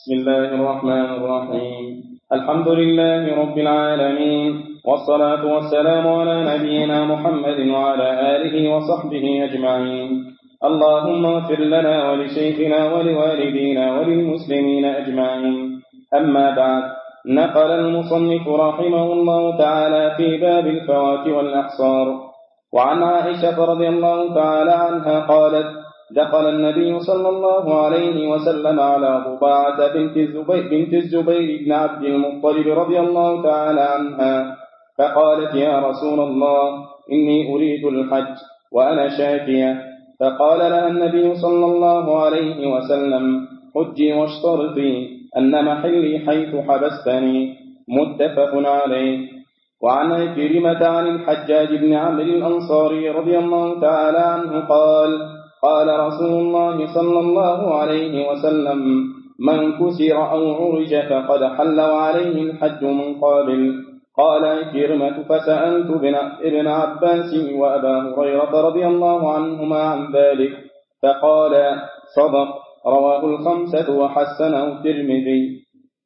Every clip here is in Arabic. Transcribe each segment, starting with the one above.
بسم الله الرحمن الرحيم. الحمد لله رب العالمين، والصلاة والسلام على نبينا محمد وعلى آله وصحبه أجمعين. اللهم اغفر لنا ولشيخنا ولوالدينا وللمسلمين أجمعين. أما بعد، نقل المصنف رحمه الله تعالى في باب الفوات والأحصار وعن عائشة رضي الله تعالى عنها قالت: دخل النبي صلى الله عليه وسلم على ضباعة بنت الزبير بن عبد المطلب رضي الله تعالى عنها، فقالت: يا رسول الله، إني أريد الحج وأنا شاكية. فقال لها النبي صلى الله عليه وسلم: حجي واشترطي أن محلي حيث حبستني. متفق عليه. وعن عكرمة عن الحجاج بن عمرو الأنصاري رضي الله تعالى عنه قال رسول الله صلى الله عليه وسلم: من كسر أو عرج فقد حل وعليه الحج من قابل. قال عكرمة: فسألت ابن عباس وأبا هريرة رضي الله عنهما عن ذلك، فقال: صدق. رواه الخمسة وحسنه الترمذي.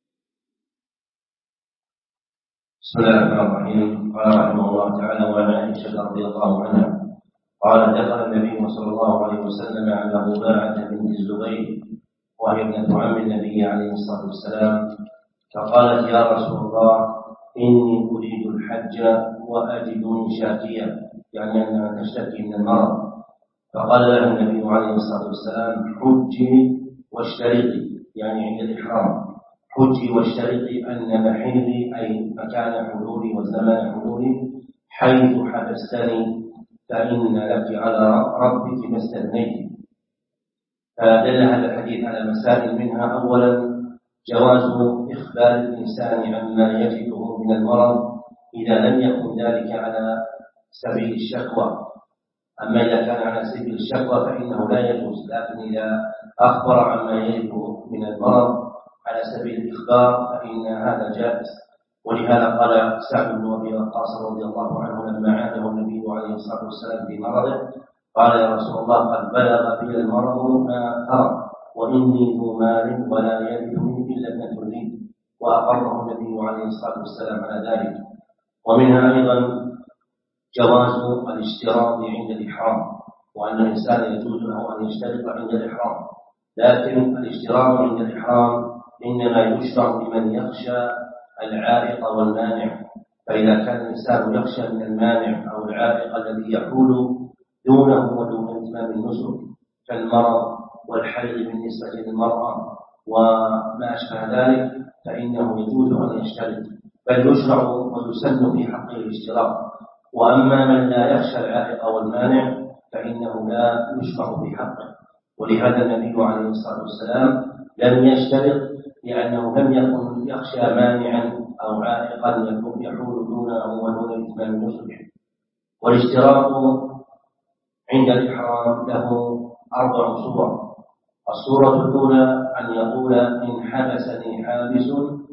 بسم الله الرحمن الرحيم. قال رحمه الله تعالى: وعن عائشة رضي الله عنها قال: دخل النبي صلى الله عليه وسلم على ضباعة بنت الزبير وهي ابنة عم النبي عليه الصلاة والسلام، فقالت: يا رسول الله، إني أريد الحج وأجدني شاكيا، يعني أنها تشتكي من المرض. فقال لها النبي عليه الصلاة والسلام: حجي واشترطي، يعني عند الإحرام، حجي واشترطي أن محلي أي مكان حلولي وزمان حلولي حيث حبستني، فإن لك على ربك ما استثنيت. فدل هذا الحديث على مسائل، منها أولا جواز إخبار الإنسان عما يجده من المرض إذا لم يكن ذلك على سبيل الشكوى. أما إذا كان على سبيل الشكوى فإنه لا يجوز، لكن إذا أخبر عما يجده من المرض على سبيل الإخبار فإن هذا جائز. ولهذا قال سعد بن أبي وقاص رضي الله عنه لما عاده النبي عليه الصلاة والسلام في مرضه، قال: يا رسول الله، قد بلغ بي المرض ما ترى، وإني ذو مال ولا يرثني إلا ابنة لي، وأقره النبي عليه الصلاة والسلام على ذلك. ومنها أيضا جواز الاشتراط عند الإحرام، وأن الإنسان يجوز له أن يشترط عند الإحرام، لكن الاشتراط عند الإحرام إنما يشرع لمن يخشى العائق والمانع. فإذا كان الإنسان يخشى من المانع أو العائق الذي يحول دونه ودون إتمام النسك كالمرض والحيض بالنسبة للمرأة وما أشبه ذلك، فإنه يجوز أن يشترط، بل يشرع ويسن في حقه الاشتراط. وأما من لا يخشى العائق والمانع فإنه لا يشرع في حقه. ولهذا النبي عليه الصلاة والسلام لم يشترط، لأنه لم يكن يخشى مانعا أو عائقا يحول دونه ودون إتمام النسك. والاشتراط عند الإحرام له 4 صور. الصورة الأولى أن يقول: إن حبسني حابس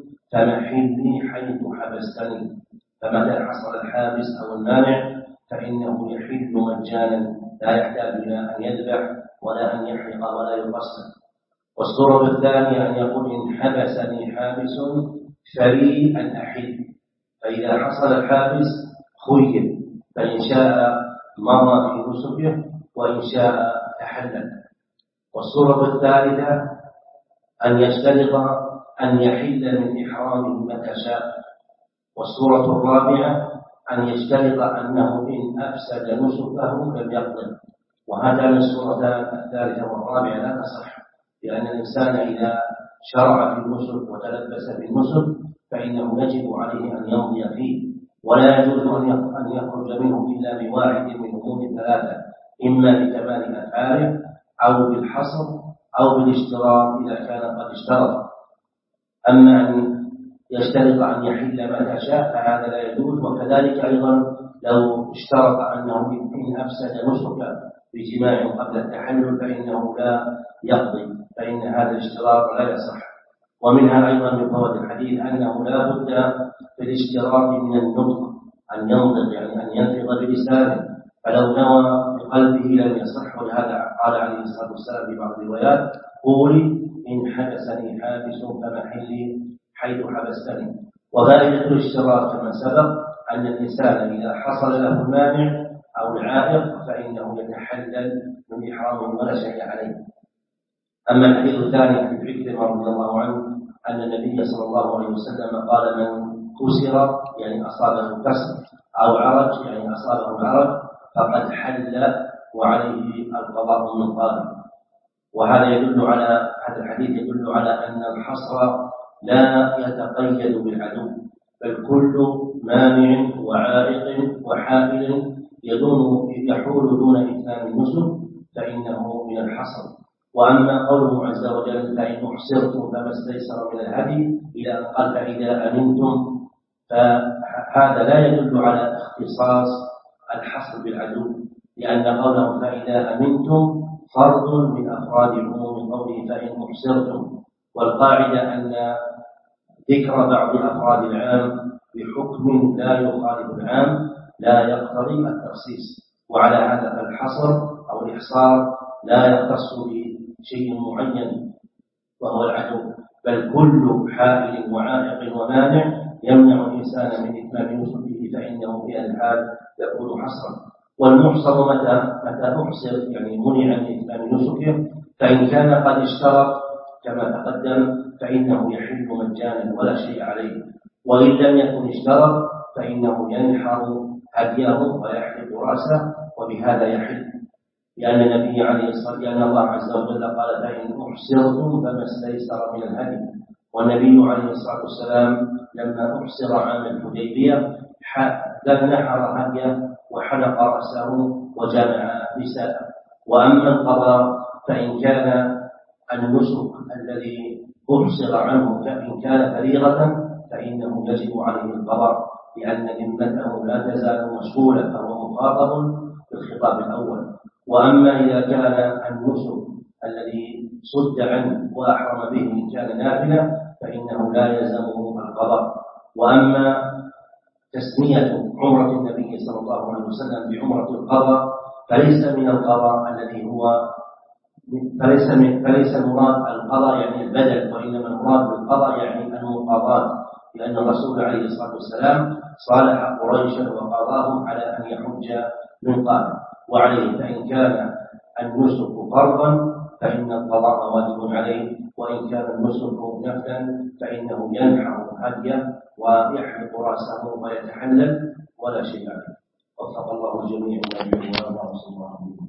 فمحلي حيث حبستني، فمتى حصل الحابس أو المانع فإنه يحل مجانا، لا يحتاج إلى أن يذبح ولا أن يحرق ولا يقصر. والصورة الثانية أن يقول: إن حبسني حابس فلي أن أحل، فإذا حصل الحابس خير، فإن شاء مضى في نسكه وإن شاء تحلل. والصورة الثالثة أن يشترط أن يحل من إحرامه متى شاء. والصورة الرابعة أن يشترط أنه إن أفسد نسكه لم يقضي. وهاتان الصورتان الثالثة والرابعة لا تصح، لأن الإنسان إذا شرع في النسك وتلبس في النسك فإنه يجب عليه أن يمضي فيه، ولا يجوز أن يخرج منه إلا بواحد من أمور 3: إما بكمال أفعاله أو بالحصر أو بالاشتراط إذا كان قد اشترط. أما أن يشترط أن يحل متى شاء فهذا لا يجوز. وكذلك أيضا لو اشترط أنه إن أفسد نسكه بجماع قبل التحلل فإنه لا يقضي، فإن هذا الاشتراط لا يصح. ومنها أيضا من فوائد الحديث أنه لا بد في الاشتراط من النطق، أن ينطق، يعني أن ينطق بلسانه، فلو نوى بقلبه لم يصح. ولهذا قال عليه الصلاة والسلام في بعض الروايات: قولي إن حبسني حابس فمحلي حيث حبستني. وذلك الاشتراط كما سبق أن الإنسان إذا حصل له المانع أو العائق فإنه يتحلل من إحرامه ولا شيء عليه. أما الحديث الثاني عن عكرمة رضي الله عنه أن النبي صلى الله عليه وسلم قال من كسر يعني أصابه كسر أو عرج يعني أصابه العرج فقد حل وعليه القضاء من قبل. وهذا يدل على هذا الحديث يدل على أن الحصر لا يتقيد بالعدو، بل كل مانع وعائق وحائل يحول دون إتمام النسك فإنه من الحصر. وأما قوله عز وجل فإن أحصرتم فما استيسر من الهدي إلى أن قال فإذا أمنتم، فهذا لا يدل على اختصاص الحصر بالعدو، لأن قوله فإذا أمنتم فرد من أفراد عموم قوله فإن أحصرتم. والقاعدة أن ذكر بعض أفراد العام بحكم لا يخالف العام لا يقتضي التخصيص، وعلى هذا فالحصر أو الإحصار لا يختص بشيء معين وهو العدو، بل كل حائل وعائق ومانع يمنع الإنسان من إتمام نسكه فإنه في الحال يكون حصرا. والمحصر متى أحصر يعني منع من إتمام نسكه فإن كان قد اشترط كما تقدم فإنه يحل مجانا ولا شيء عليه، وإن لم يكن اشترط فإنه ينحر هديه ويحلق رأسه وبهذا يحل، لأن النبي عليه الصلاة والسلام لأن الله عز وجل قال فإن أحصرتم فما استيسر من الهدي. والنبي عليه الصلاة والسلام لما أحصر عام الحديبية نحر هديه وحلق رأسه وجامع نساءه. وأما القضاء فإن كان النسك الذي أحصر عنه فإن كان فريضة فإنه يجب عليه القضاء، لأن ذمته لا تزال مشغولة فهو مخاطب بالخطاب الأول. وأما إذا كان النسك الذي صد عنه وأحرم به إن كان نافلة فإنه لا يلزمه القضاء. وأما تسمية عمرة النبي صلى الله عليه وسلم بعمرة القضاء فليس من القضاء الذي هو فليس المراد القضاء يعني البدل، وإنما المراد بالقضاء يعني المقاضاة، لأن الرسول عليه الصلاة والسلام صالح قريشا وقضاهم على أن يحج من قبل وعليه، فإن كان النسك فرضا فإن القضاء واجب عليه، وإن كان النسك نفلا فإنه ينحر هديه ويحلق رأسه ويتحلل ولا شيء عليه. وفق الله الجميع.